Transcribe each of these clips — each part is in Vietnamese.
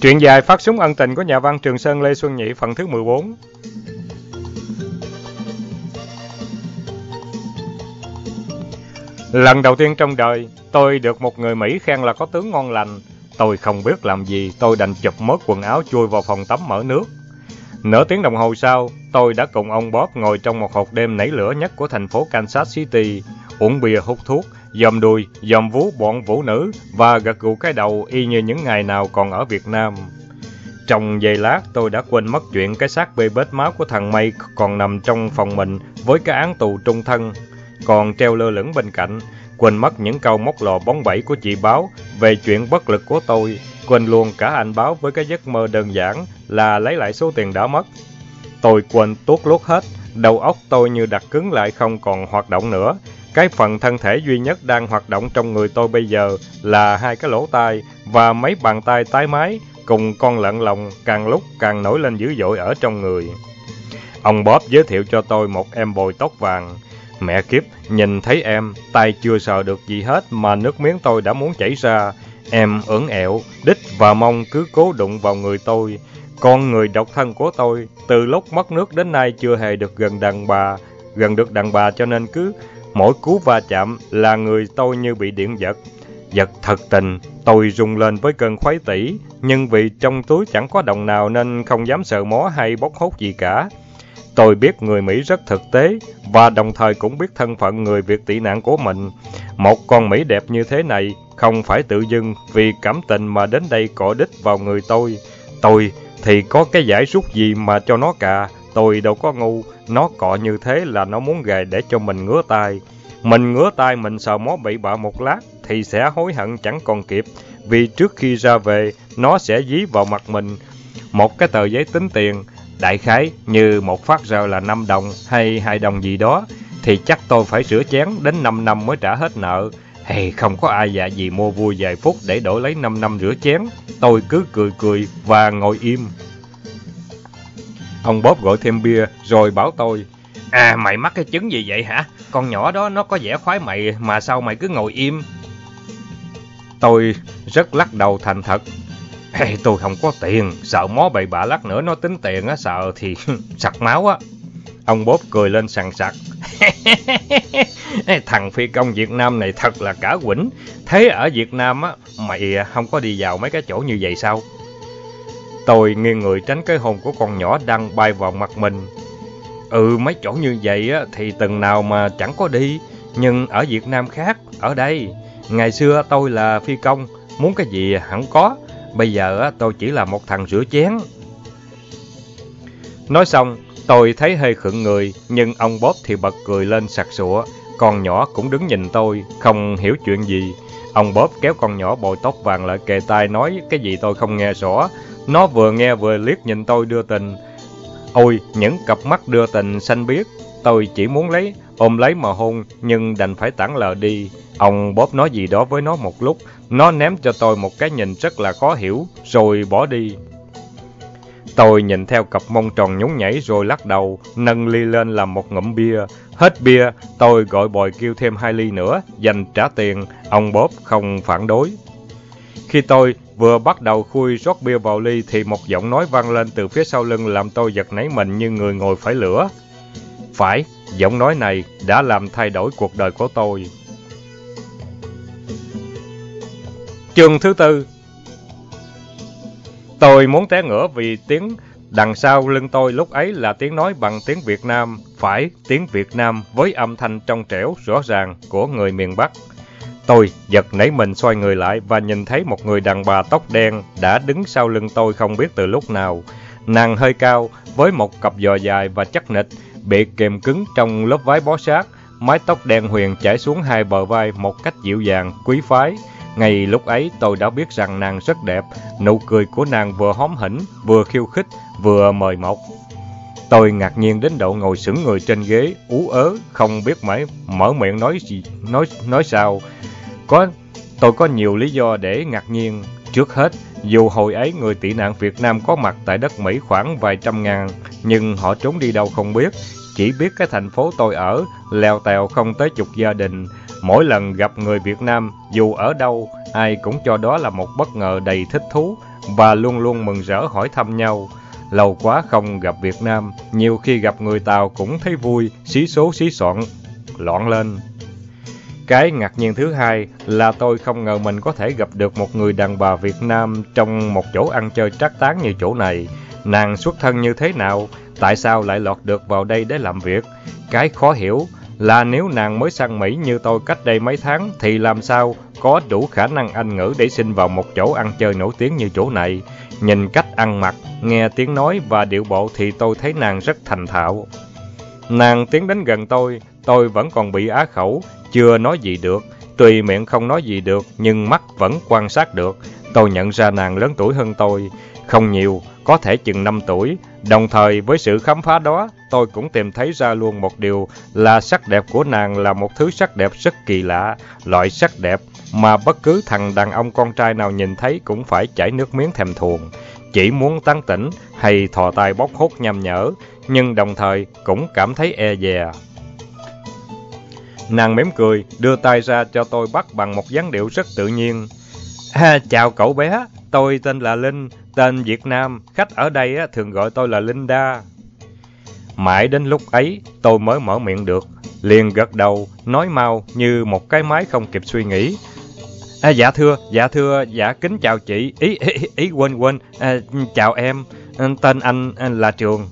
Truyện dài Phát súng ân tình của nhà văn Trường Sơn Lê Xuân Nhị phần thứ 14. Lần đầu tiên trong đời, tôi được một người Mỹ khen là có tướng ngon lành. Tôi không biết làm gì, tôi đành chụp mớ quần áo chui vào phòng tắm mở nước. Nửa tiếng đồng hồ sau, tôi đã cùng ông Bob ngồi trong một hộp đêm nảy lửa nhất của thành phố Kansas City, uống bia hút thuốc, dòm đùi, dòm vú bọn vũ nữ và gật gù cái đầu y như những ngày nào còn ở Việt Nam. Trong giây lát, tôi đã quên mất chuyện cái xác bê bết máu của thằng May còn nằm trong phòng mình với cái án tù trung thân còn treo lơ lửng bên cạnh, quên mất những câu móc lò bóng bẩy của chị Báo về chuyện bất lực của tôi, quên luôn cả anh Báo với cái giấc mơ đơn giản là lấy lại số tiền đã mất. Tôi quên tuốt lút hết, đầu óc tôi như đặt cứng lại không còn hoạt động nữa. Cái phần thân thể duy nhất đang hoạt động trong người tôi bây giờ là hai cái lỗ tai và mấy bàn tay tái mái cùng con lợn lòng càng lúc càng nổi lên dữ dội ở trong người. Ông Bob giới thiệu cho tôi một em bồi tóc vàng. Mẹ kiếp, nhìn thấy em, tay chưa sờ được gì hết mà nước miếng tôi đã muốn chảy ra. Em ưỡn ẹo, đít và mông cứ cố đụng vào người tôi. Con người độc thân của tôi, từ lúc mất nước đến nay chưa hề được gần được đàn bà cho nên cứ mỗi cú va chạm là người tôi như bị điện giật. Giật thật tình, tôi rung lên với cơn khoái tỉ, nhưng vì trong túi chẳng có đồng nào nên không dám sờ mó hay bốc hốt gì cả. Tôi biết người Mỹ rất thực tế và đồng thời cũng biết thân phận người Việt tị nạn của mình. Một con Mỹ đẹp như thế này không phải tự dưng vì cảm tình mà đến đây cọ đích vào người tôi. Tôi thì có cái giải rút gì mà cho nó cà. Tôi đâu có ngu, nó cọ như thế là nó muốn gài để cho mình ngứa tai. Mình ngứa tai mình sờ mó bậy bạ một lát thì sẽ hối hận chẳng còn kịp, vì trước khi ra về nó sẽ dí vào mặt mình một cái tờ giấy tính tiền, đại khái như một phát rờ là 5 đồng hay 2 đồng gì đó, thì chắc tôi phải rửa chén đến 5 năm mới trả hết nợ. Hay không có ai dạ gì mua vui vài phút để đổi lấy 5 năm rửa chén. Tôi cứ cười và ngồi im. Ông Bob gọi thêm bia rồi bảo tôi: mày mắc cái chứng gì vậy hả? Con nhỏ đó nó có vẻ khoái mày mà sao mày cứ ngồi im? Tôi rất lắc đầu thành thật: tôi không có tiền, sợ mó bậy bạ lát nữa nó tính tiền á, sợ thì sặc máu á. Ông Bob cười lên sằng sặc: thằng phi công Việt Nam này thật là cả quỉnh. Thế ở Việt Nam á, mày không có đi vào mấy cái chỗ như vậy sao? Tôi nghiêng người tránh cái hôn của con nhỏ đang bay vào mặt mình. Mấy chỗ như vậy á thì từng nào mà chẳng có đi, nhưng ở Việt Nam khác, ở đây. Ngày xưa tôi là phi công, muốn cái gì hẳn có. Bây giờ á tôi chỉ là một thằng rửa chén. Nói xong, tôi thấy hơi khựng người, nhưng ông Bob thì bật cười lên sặc sụa. Con nhỏ cũng đứng nhìn tôi, không hiểu chuyện gì. Ông Bob kéo con nhỏ bồi tóc vàng lại kề tai nói cái gì tôi không nghe rõ. Nó vừa nghe vừa liếc nhìn tôi đưa tình. Ôi, những cặp mắt đưa tình xanh biếc. Tôi chỉ muốn ôm lấy mà hôn, nhưng đành phải tản lờ đi. Ông Bob nói gì đó với nó một lúc. Nó ném cho tôi một cái nhìn rất là khó hiểu, rồi bỏ đi. Tôi nhìn theo cặp mông tròn nhún nhảy rồi lắc đầu, nâng ly lên làm một ngụm bia. Hết bia, tôi gọi bồi kêu thêm 2 ly nữa, dành trả tiền. Ông Bob không phản đối. Khi tôi vừa bắt đầu khui rót bia vào ly thì một giọng nói vang lên từ phía sau lưng làm tôi giật nảy mình như người ngồi phải lửa. Phải, giọng nói này đã làm thay đổi cuộc đời của tôi. Chương thứ 4. Tôi muốn té ngửa vì tiếng đằng sau lưng tôi lúc ấy là tiếng nói bằng tiếng Việt Nam. Phải, tiếng Việt Nam với âm thanh trong trẻo rõ ràng của người miền Bắc. Tôi giật nảy mình xoay người lại và nhìn thấy một người đàn bà tóc đen đã đứng sau lưng tôi không biết từ lúc nào. Nàng hơi cao, với một cặp giò dài và chắc nịch, bị kềm cứng trong lớp váy bó sát, mái tóc đen huyền chảy xuống hai bờ vai một cách dịu dàng, quý phái. Ngay lúc ấy tôi đã biết rằng nàng rất đẹp, nụ cười của nàng vừa hóm hỉnh, vừa khiêu khích, vừa mời mọc. Tôi ngạc nhiên đến độ ngồi sững người trên ghế, ú ớ, không biết mở miệng nói sao. Tôi có nhiều lý do để ngạc nhiên. Trước hết, dù hồi ấy người tị nạn Việt Nam có mặt tại đất Mỹ khoảng vài trăm ngàn, nhưng họ trốn đi đâu không biết. Chỉ biết cái thành phố tôi ở, lèo tèo không tới chục gia đình. Mỗi lần gặp người Việt Nam, dù ở đâu, ai cũng cho đó là một bất ngờ đầy thích thú và luôn luôn mừng rỡ hỏi thăm nhau. Lâu quá không gặp Việt Nam, nhiều khi gặp người Tàu cũng thấy vui, xí số xí xoạn, loạn lên. Cái ngạc nhiên thứ hai là tôi không ngờ mình có thể gặp được một người đàn bà Việt Nam trong một chỗ ăn chơi trác táng như chỗ này. Nàng xuất thân như thế nào? Tại sao lại lọt được vào đây để làm việc? Cái khó hiểu là nếu nàng mới sang Mỹ như tôi cách đây mấy tháng thì làm sao có đủ khả năng Anh ngữ để xin vào một chỗ ăn chơi nổi tiếng như chỗ này. Nhìn cách ăn mặc, nghe tiếng nói và điệu bộ thì tôi thấy nàng rất thành thạo. Nàng tiến đến gần tôi vẫn còn bị á khẩu, chưa nói gì được. Tuy miệng không nói gì được, nhưng mắt vẫn quan sát được. Tôi nhận ra nàng lớn tuổi hơn tôi, không nhiều, có thể chừng 5 tuổi. Đồng thời với sự khám phá đó, tôi cũng tìm thấy ra luôn một điều là sắc đẹp của nàng là một thứ sắc đẹp rất kỳ lạ, loại sắc đẹp mà bất cứ thằng đàn ông con trai nào nhìn thấy cũng phải chảy nước miếng thèm thuồng, chỉ muốn tán tỉnh hay thò tay bóc hốt nham nhở, nhưng đồng thời cũng cảm thấy e dè. Nàng mỉm cười, đưa tay ra cho tôi bắt bằng một dáng điệu rất tự nhiên. Chào cậu bé, tôi tên là Linh, tên Việt Nam, khách ở đây thường gọi tôi là Linda. Mãi đến lúc ấy, tôi mới mở miệng được, liền gật đầu, nói mau như một cái máy không kịp suy nghĩ. Dạ thưa, kính chào chị, quên, chào em, tên anh là Trường.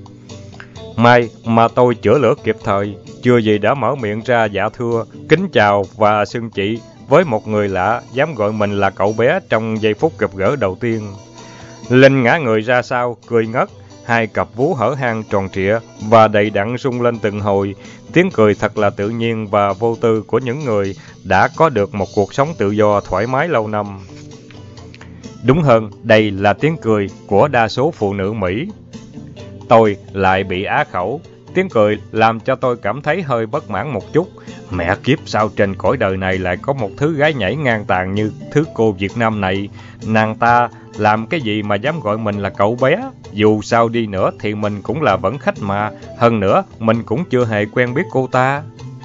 May mà tôi chữa lửa kịp thời, chưa gì đã mở miệng ra dạ thưa, kính chào và xưng chị với một người lạ dám gọi mình là cậu bé trong giây phút gặp gỡ đầu tiên. Linh ngã người ra sau, cười ngất, hai cặp vú hở hang tròn trịa và đầy đặn rung lên từng hồi, tiếng cười thật là tự nhiên và vô tư của những người đã có được một cuộc sống tự do thoải mái lâu năm. Đúng hơn, đây là tiếng cười của đa số phụ nữ Mỹ. Tôi lại bị á khẩu, tiếng cười làm cho tôi cảm thấy hơi bất mãn một chút. Mẹ kiếp, sao trên cõi đời này lại có một thứ gái nhảy ngang tàn như thứ cô Việt Nam này. Nàng ta làm cái gì mà dám gọi mình là cậu bé? Dù sao đi nữa thì mình cũng là vẫn khách mà. Hơn nữa, mình cũng chưa hề quen biết cô ta.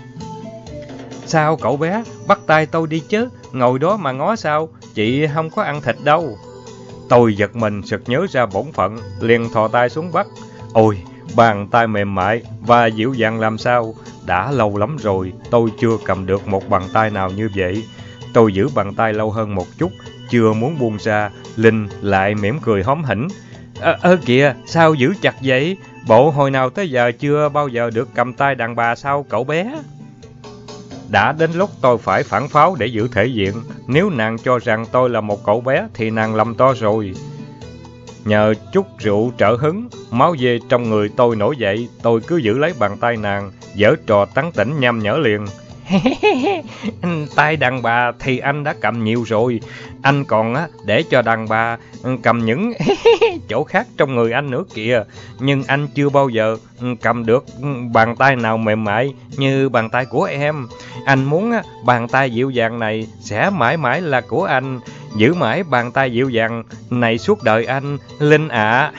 Sao cậu bé, bắt tay tôi đi chứ, ngồi đó mà ngó sao, chị không có ăn thịt đâu. Tôi giật mình sực nhớ ra bổn phận, liền thò tay xuống bắt. Ôi, bàn tay mềm mại và dịu dàng làm sao, đã lâu lắm rồi tôi chưa cầm được một bàn tay nào như vậy. Tôi giữ bàn tay lâu hơn một chút, chưa muốn buông ra, Linh lại mỉm cười hóm hỉnh. Kìa, sao giữ chặt vậy? Bộ hồi nào tới giờ chưa bao giờ được cầm tay đàn bà sao cậu bé? Đã đến lúc tôi phải phản pháo để giữ thể diện. Nếu nàng cho rằng tôi là một cậu bé thì nàng lầm to rồi. Nhờ chút rượu trợ hứng, máu dê trong người tôi nổi dậy, tôi cứ giữ lấy bàn tay nàng, giở trò tán tỉnh nham nhở liền. Tay đàn bà thì anh đã cầm nhiều rồi, anh còn để cho đàn bà cầm những chỗ khác trong người anh nữa kìa. Nhưng anh chưa bao giờ cầm được bàn tay nào mềm mại như bàn tay của em. Anh muốn bàn tay dịu dàng này sẽ mãi mãi là của anh. Giữ mãi bàn tay dịu dàng này suốt đời anh, Linh ạ.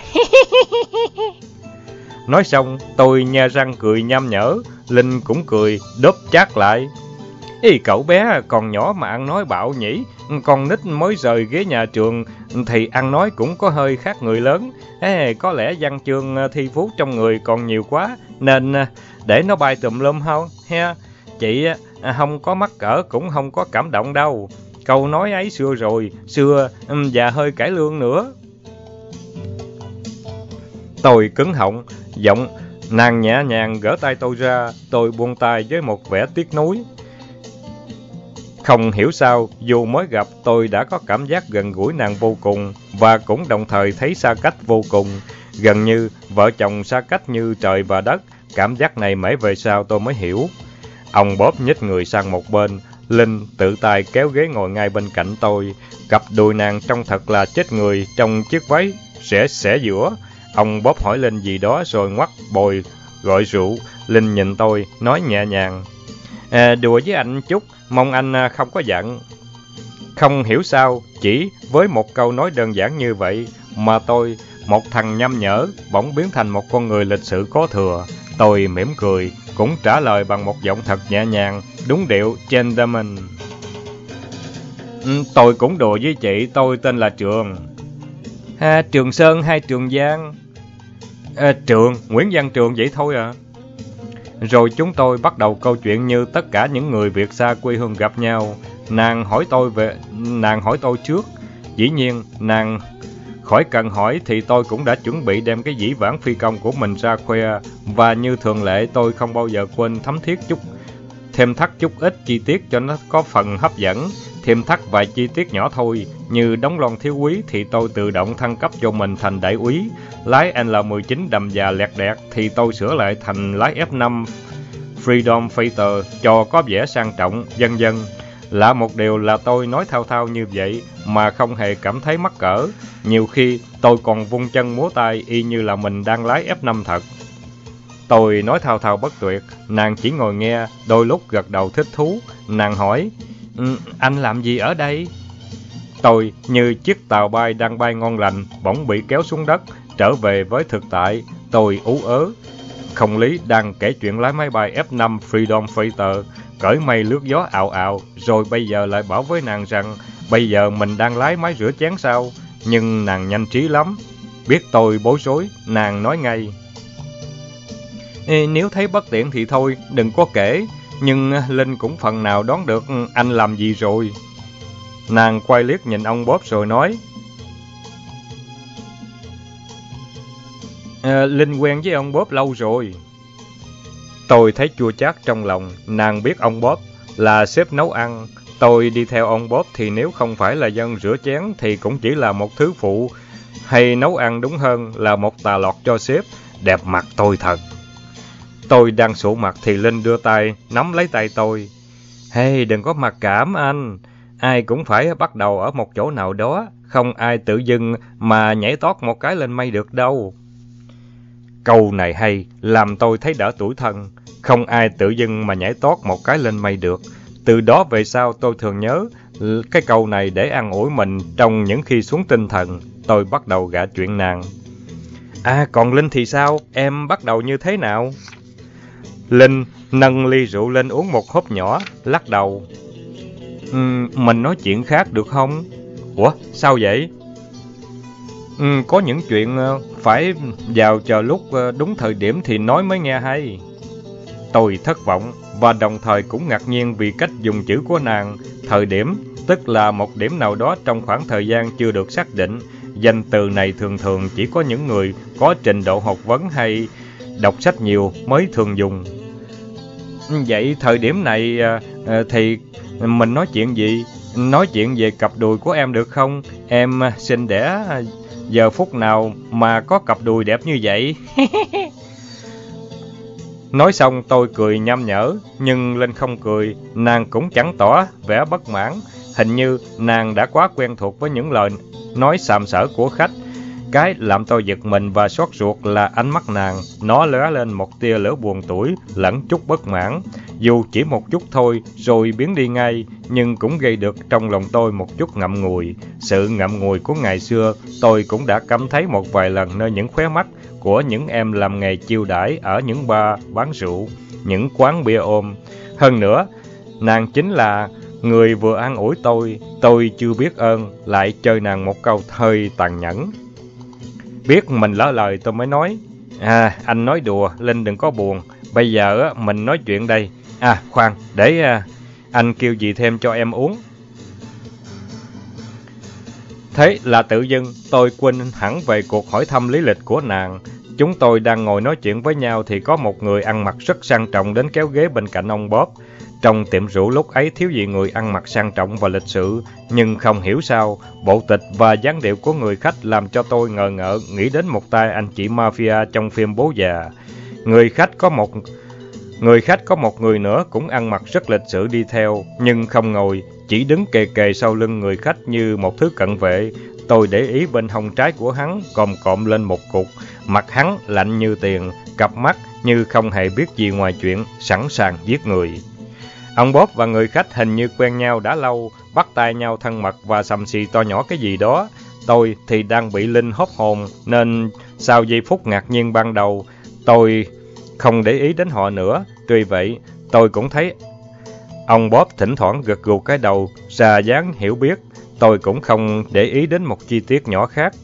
Nói xong, tôi nhe răng cười nham nhở, Linh cũng cười, đốp chát lại. Cậu bé còn nhỏ mà ăn nói bạo nhỉ, con nít mới rời ghế nhà trường thì ăn nói cũng có hơi khác người lớn. Có lẽ văn chương thi phú trong người còn nhiều quá, nên để nó bay tùm lum không? Chị không có mắc cỡ cũng không có cảm động đâu. Câu nói ấy xưa rồi, xưa và hơi cải lương nữa. Tôi cứng họng, giọng nàng nhẹ nhàng gỡ tay tôi ra, tôi buông tay với một vẻ tiếc nuối. Không hiểu sao, dù mới gặp tôi đã có cảm giác gần gũi nàng vô cùng và cũng đồng thời thấy xa cách vô cùng. Gần như vợ chồng xa cách như trời và đất, cảm giác này mãi về sau tôi mới hiểu. Ông Bob nhích người sang một bên, Linh tự tay kéo ghế ngồi ngay bên cạnh tôi. Cặp đùi nàng trông thật là chết người trong chiếc váy xẻ giữa. Ông Bob hỏi Linh gì đó rồi ngoắt bồi gọi rượu. Linh nhìn tôi, nói nhẹ nhàng. Đùa với anh chút, mong anh không có giận. Không hiểu sao, chỉ với một câu nói đơn giản như vậy mà tôi, một thằng nhăm nhở, bỗng biến thành một con người lịch sự có thừa. Tôi mỉm cười, cũng trả lời bằng một giọng thật nhẹ nhàng, đúng điệu gentleman. Tôi cũng đùa với chị, tôi tên là Trường. Trường Sơn hay Trường Giang? Trường, Nguyễn Văn Trường vậy thôi à. Rồi chúng tôi bắt đầu câu chuyện như tất cả những người Việt xa quê hương gặp nhau. Nàng hỏi tôi trước. Dĩ nhiên, nàng khỏi cần hỏi thì tôi cũng đã chuẩn bị đem cái dĩ vãng phi công của mình ra khoe. Và như thường lệ, tôi không bao giờ quên thêm thắt chút ít chi tiết cho nó có phần hấp dẫn. Thêm thắt vài chi tiết nhỏ thôi, như đóng lon thiếu úy thì tôi tự động thăng cấp cho mình thành đại úy. Lái L-19 đầm già lẹt đẹt thì tôi sửa lại thành lái F-5 Freedom Fighter cho có vẻ sang trọng, vân vân. Lạ một điều là tôi nói thao thao như vậy mà không hề cảm thấy mắc cỡ. Nhiều khi tôi còn vung chân múa tay y như là mình đang lái F-5 thật. Tôi nói thao thao bất tuyệt, nàng chỉ ngồi nghe, đôi lúc gật đầu thích thú. Nàng hỏi, anh làm gì ở đây? Tôi như chiếc tàu bay đang bay ngon lành, bỗng bị kéo xuống đất, trở về với thực tại. Tôi ú ớ. Không lý đang kể chuyện lái máy bay F-5 Freedom Fighter, cởi mây lướt gió ào ào, rồi bây giờ lại bảo với nàng rằng bây giờ mình đang lái máy rửa chén sao? Nhưng nàng nhanh trí lắm. Biết tôi bối rối, nàng nói ngay. Nếu thấy bất tiện thì thôi, đừng có kể. Nhưng Linh cũng phần nào đoán được anh làm gì rồi. Nàng quay liếc nhìn ông Bob rồi nói. Linh quen với ông Bob lâu rồi. Tôi thấy chua chát trong lòng. Nàng biết ông Bob là sếp nấu ăn. Tôi đi theo ông Bob thì nếu không phải là dân rửa chén thì cũng chỉ là một thứ phụ. Hay nấu ăn đúng hơn là một tà lọt cho sếp. Đẹp mặt tôi thật. Tôi đang sụ mặt thì Linh đưa tay nắm lấy tay tôi. Hey, đừng có mặc cảm anh. Ai cũng phải bắt đầu ở một chỗ nào đó. Không ai tự dưng mà nhảy tót một cái lên mây được đâu. Câu này hay, làm tôi thấy đỡ tủi thân. Không ai tự dưng mà nhảy tót một cái lên mây được. Từ đó về sau tôi thường nhớ cái câu này để an ủi mình trong những khi xuống tinh thần. Tôi bắt đầu gạ chuyện nàng. Còn Linh thì sao? Em bắt đầu như thế nào? Linh nâng ly rượu lên uống một hớp nhỏ, lắc đầu. Mình nói chuyện khác được không? Ủa, sao vậy? Có những chuyện phải vào chờ lúc đúng thời điểm thì nói mới nghe hay. Tôi thất vọng và đồng thời cũng ngạc nhiên vì cách dùng chữ của nàng. Thời điểm, tức là một điểm nào đó trong khoảng thời gian chưa được xác định. Danh từ này thường thường chỉ có những người có trình độ học vấn hay đọc sách nhiều mới thường dùng. Vậy thời điểm này thì mình nói chuyện gì? Nói chuyện về cặp đùi của em được không? Em sinh đẻ giờ phút nào mà có cặp đùi đẹp như vậy? Nói xong tôi cười nham nhở, nhưng Linh không cười, nàng cũng chẳng tỏ vẻ bất mãn. Hình như nàng đã quá quen thuộc với những lời nói sàm sỡ của khách. Cái làm tôi giật mình và xót ruột là ánh mắt nàng, nó lóe lên một tia lửa buồn tủi, lẫn chút bất mãn. Dù chỉ một chút thôi, rồi biến đi ngay, nhưng cũng gây được trong lòng tôi một chút ngậm ngùi. Sự ngậm ngùi của ngày xưa, tôi cũng đã cảm thấy một vài lần nơi những khóe mắt của những em làm nghề chiêu đãi ở những bar bán rượu, những quán bia ôm. Hơn nữa, nàng chính là người vừa an ủi tôi chưa biết ơn, lại chơi nàng một câu hơi tàn nhẫn. Biết mình lỡ lời tôi mới nói, anh nói đùa, Linh đừng có buồn, bây giờ mình nói chuyện đây. Khoan, để anh kêu gì thêm cho em uống. Thế là tự dưng tôi quên hẳn về cuộc hỏi thăm lý lịch của nàng. Chúng tôi đang ngồi nói chuyện với nhau thì có một người ăn mặc rất sang trọng đến kéo ghế bên cạnh ông Bob. Trong tiệm rượu lúc ấy thiếu gì người ăn mặc sang trọng và lịch sự, nhưng không hiểu sao, bộ tịch và dáng điệu của người khách làm cho tôi ngờ ngợ nghĩ đến một tay anh chị mafia trong phim Bố Già. Người khách có một người nữa cũng ăn mặc rất lịch sự đi theo, nhưng không ngồi, chỉ đứng kề kề sau lưng người khách như một thứ cận vệ. Tôi để ý bên hông trái của hắn còm lên một cục, mặt hắn lạnh như tiền, cặp mắt như không hề biết gì ngoài chuyện sẵn sàng giết người. Ông Bob và người khách hình như quen nhau đã lâu, bắt tay nhau thân mật và xầm xì to nhỏ cái gì đó. Tôi thì đang bị Linh hốt hồn, nên sau giây phút ngạc nhiên ban đầu, tôi không để ý đến họ nữa. Tuy vậy, tôi cũng thấy Ông Bob thỉnh thoảng gật gù cái đầu, ra dáng hiểu biết. Tôi cũng không để ý đến một chi tiết nhỏ khác.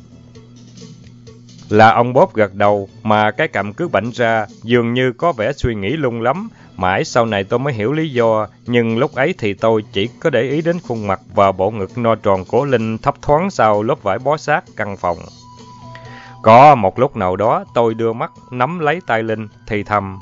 Là ông Bob gật đầu mà cái cằm cứ bạnh ra, dường như có vẻ suy nghĩ lung lắm. Mãi sau này tôi mới hiểu lý do, nhưng lúc ấy thì tôi chỉ có để ý đến khuôn mặt và bộ ngực no tròn của Linh thấp thoáng sau lớp vải bó sát căn phòng. Có một lúc nào đó tôi đưa mắt nắm lấy tay Linh thì thầm.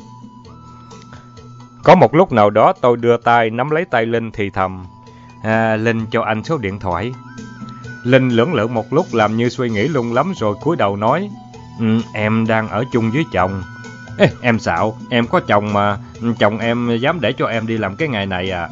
Linh cho anh số điện thoại. Linh lưỡng lự một lúc làm như suy nghĩ lung lắm rồi cúi đầu nói. Em đang ở chung với chồng. Ê, em xạo, em có chồng mà, chồng em dám để cho em đi làm cái ngày này à?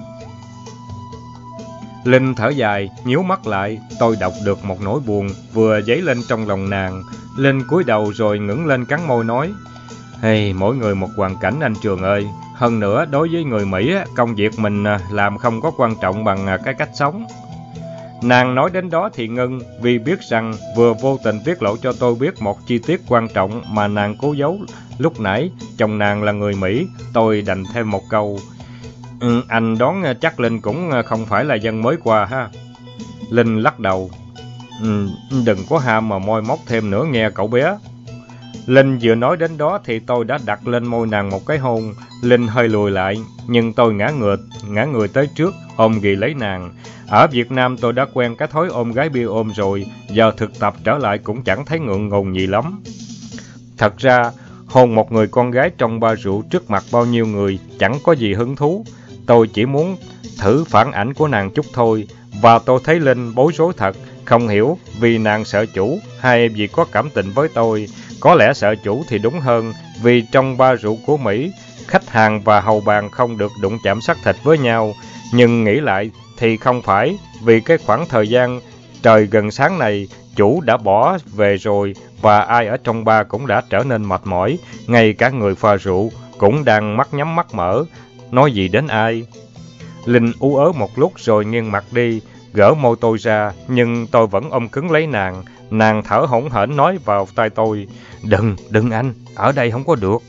Linh thở dài, nhíu mắt lại, tôi đọc được một nỗi buồn vừa dấy lên trong lòng nàng. Linh cúi đầu rồi ngẩng lên cắn môi nói. Hey, mỗi người một hoàn cảnh anh Trường ơi. Hơn nữa, đối với người Mỹ, công việc mình làm không có quan trọng bằng cái cách sống. Nàng nói đến đó thì ngưng, vì biết rằng vừa vô tình tiết lộ cho tôi biết một chi tiết quan trọng mà nàng cố giấu lúc nãy. Chồng nàng là người Mỹ, tôi đành thêm một câu. Anh đoán chắc Linh cũng không phải là dân mới qua ha. Linh lắc đầu. Đừng có ham mà moi móc thêm nữa nghe cậu bé. Linh vừa nói đến đó thì tôi đã đặt lên môi nàng một cái hôn. Linh hơi lùi lại, nhưng tôi ngã người tới trước, ôm ghì lấy nàng. Ở Việt Nam tôi đã quen cái thói ôm gái bia ôm rồi, giờ thực tập trở lại cũng chẳng thấy ngượng ngùng gì lắm. Thật ra, hôn một người con gái trong bar rượu trước mặt bao nhiêu người chẳng có gì hứng thú. Tôi chỉ muốn thử phản ảnh của nàng chút thôi, và tôi thấy Linh bối rối thật, không hiểu vì nàng sợ chủ hay vì có cảm tình với tôi. Có lẽ sợ chủ thì đúng hơn, vì trong bar rượu của Mỹ, khách hàng và hầu bàn không được đụng chạm xác thịt với nhau. Nhưng nghĩ lại thì không phải, vì cái khoảng thời gian trời gần sáng này, chủ đã bỏ về rồi và ai ở trong bar cũng đã trở nên mệt mỏi. Ngay cả người pha rượu cũng đang mắt nhắm mắt mở, nói gì đến ai. Linh ú ớ một lúc rồi nghiêng mặt đi, gỡ môi tôi ra, nhưng tôi vẫn ôm cứng lấy nàng. Nàng thở hổn hển nói vào tai tôi. Đừng anh, ở đây không có được.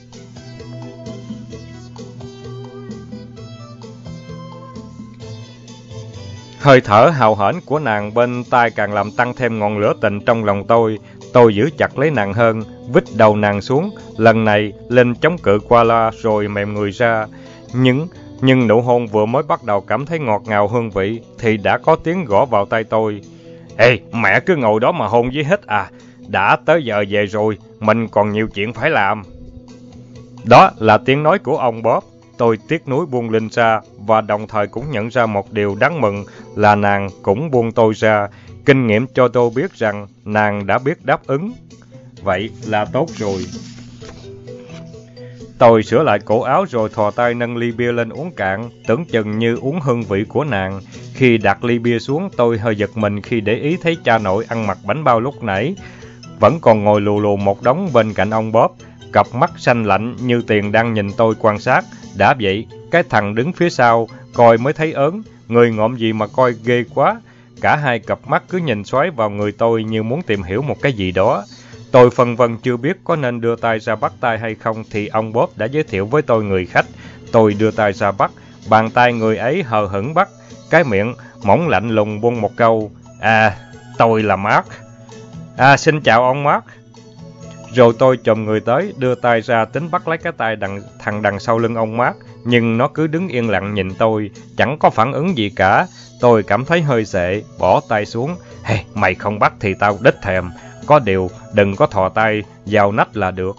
Hơi thở hào hển của nàng bên tai càng làm tăng thêm ngọn lửa tình trong lòng tôi. Tôi giữ chặt lấy nàng hơn, vít đầu nàng xuống. Lần này, Linh chống cự qua loa rồi mềm người ra. Nhưng nụ hôn vừa mới bắt đầu cảm thấy ngọt ngào hương vị, thì đã có tiếng gõ vào tay tôi. Ê, mẹ cứ ngồi đó mà hôn với hết à? Đã tới giờ về rồi, mình còn nhiều chuyện phải làm. Đó là tiếng nói của ông Bob. Tôi tiếc nuối buông Linh ra, và đồng thời cũng nhận ra một điều đáng mừng là nàng cũng buông tôi ra. Kinh nghiệm cho tôi biết rằng nàng đã biết đáp ứng. Vậy là tốt rồi. Tôi sửa lại cổ áo rồi thò tay nâng ly bia lên uống cạn, tưởng chừng như uống hương vị của nàng. Khi đặt ly bia xuống, tôi hơi giật mình khi để ý thấy cha nội ăn mặc bánh bao lúc nãy vẫn còn ngồi lù lù một đống bên cạnh ông Bob. Cặp mắt xanh lạnh như tiền đang nhìn tôi quan sát. Đã vậy, cái thằng đứng phía sau coi mới thấy ớn, người ngộm gì mà coi ghê quá. Cả hai cặp mắt cứ nhìn xoáy vào người tôi như muốn tìm hiểu một cái gì đó. Tôi phân vân chưa biết có nên đưa tay ra bắt tay hay không thì ông Bob đã giới thiệu với tôi người khách. Tôi đưa tay ra bắt, bàn tay người ấy hờ hững bắt, cái miệng mỏng lạnh lùng buông một câu. Tôi là Mark. Xin chào ông Mark. Rồi tôi chồm người tới, đưa tay ra tính bắt lấy cái tay thằng đằng sau lưng ông Mark, nhưng nó cứ đứng yên lặng nhìn tôi, chẳng có phản ứng gì cả. Tôi cảm thấy hơi sệ, bỏ tay xuống. Hey, mày không bắt thì tao đích thèm. Có điều, đừng có thò tay vào nách là được.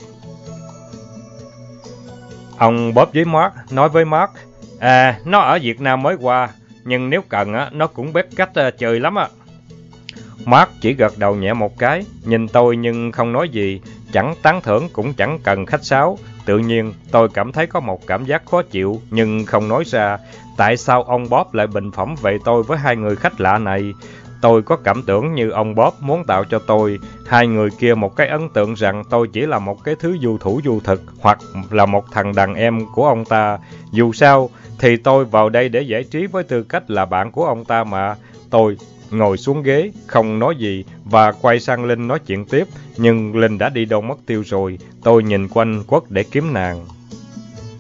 Ông Bob với Mark nói với Mark. Nó ở Việt Nam mới qua, nhưng nếu cần nó cũng biết cách chơi lắm á. Mark chỉ gật đầu nhẹ một cái, nhìn tôi nhưng không nói gì, chẳng tán thưởng cũng chẳng cần khách sáo. Tự nhiên tôi cảm thấy có một cảm giác khó chịu nhưng không nói ra. Tại sao ông Bob lại bình phẩm về tôi với hai người khách lạ này? Tôi có cảm tưởng như ông Bob muốn tạo cho tôi, hai người kia một cái ấn tượng rằng tôi chỉ là một cái thứ du thủ du thực hoặc là một thằng đàn em của ông ta. Dù sao thì tôi vào đây để giải trí với tư cách là bạn của ông ta mà. Tôi ngồi xuống ghế, không nói gì và quay sang Linh nói chuyện tiếp, nhưng Linh đã đi đâu mất tiêu rồi. Tôi nhìn quanh quất để kiếm nàng.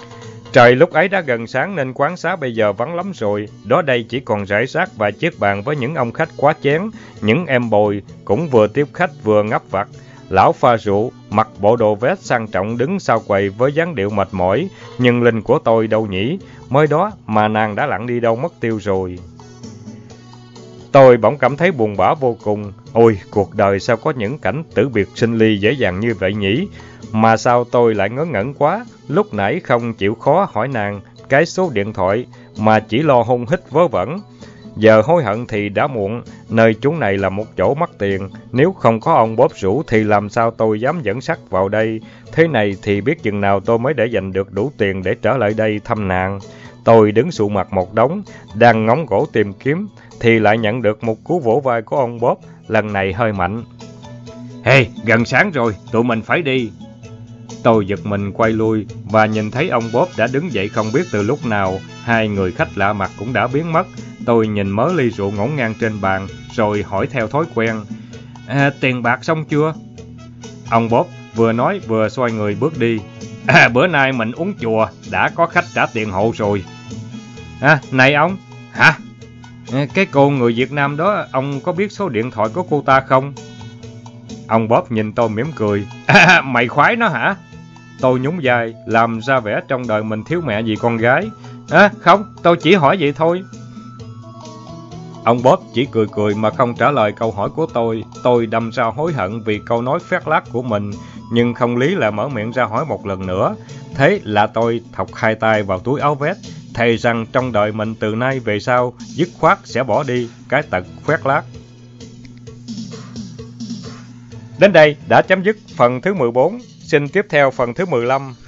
Trời lúc ấy đã gần sáng nên quán xá bây giờ vắng lắm rồi. Đó đây chỉ còn rải rác vài chiếc bàn với những ông khách quá chén. Những em bồi cũng vừa tiếp khách vừa ngắp vặt. Lão pha rượu, mặc bộ đồ vest sang trọng đứng sau quầy với dáng điệu mệt mỏi. Nhưng Linh của tôi đâu nhỉ? Mới đó mà nàng đã lặn đi đâu mất tiêu rồi. Tôi bỗng cảm thấy buồn bã vô cùng. Ôi, cuộc đời sao có những cảnh tử biệt sinh ly dễ dàng như vậy nhỉ? Mà sao tôi lại ngớ ngẩn quá? Lúc nãy không chịu khó hỏi nàng cái số điện thoại, mà chỉ lo hôn hít vớ vẩn. Giờ hối hận thì đã muộn, nơi chốn này là một chỗ mắc tiền. Nếu không có ông bóp rủ thì làm sao tôi dám dẫn sắc vào đây? Thế này thì biết chừng nào tôi mới để dành được đủ tiền để trở lại đây thăm nàng. Tôi đứng sụ mặt một đống, đang ngóng cổ tìm kiếm, thì lại nhận được một cú vỗ vai của ông Bob, lần này hơi mạnh. Hey, gần sáng rồi, tụi mình phải đi. Tôi giật mình quay lui và nhìn thấy ông Bob đã đứng dậy không biết từ lúc nào. Hai người khách lạ mặt cũng đã biến mất. Tôi nhìn mớ ly rượu ngổn ngang trên bàn, rồi hỏi theo thói quen. Tiền bạc xong chưa? Ông Bob vừa nói vừa xoay người bước đi. Bữa nay mình uống chùa, đã có khách trả tiền hộ rồi. Này ông. Hả? Cái cô người Việt Nam đó, ông có biết số điện thoại của cô ta không? Ông Bob nhìn tôi mỉm cười. Mày khoái nó hả? Tôi nhún vai, làm ra vẻ trong đời mình thiếu mẹ vì con gái. Không, tôi chỉ hỏi vậy thôi. Ông Bob chỉ cười cười mà không trả lời câu hỏi của tôi. Tôi đâm ra hối hận vì câu nói phét lác của mình, nhưng không lý là mở miệng ra hỏi một lần nữa. Thế là tôi thọc hai tay vào túi áo vest, thề rằng trong đời mình từ nay về sau, dứt khoát sẽ bỏ đi cái tật phét lác. Đến đây đã chấm dứt phần thứ 14. Xin tiếp theo phần thứ 15.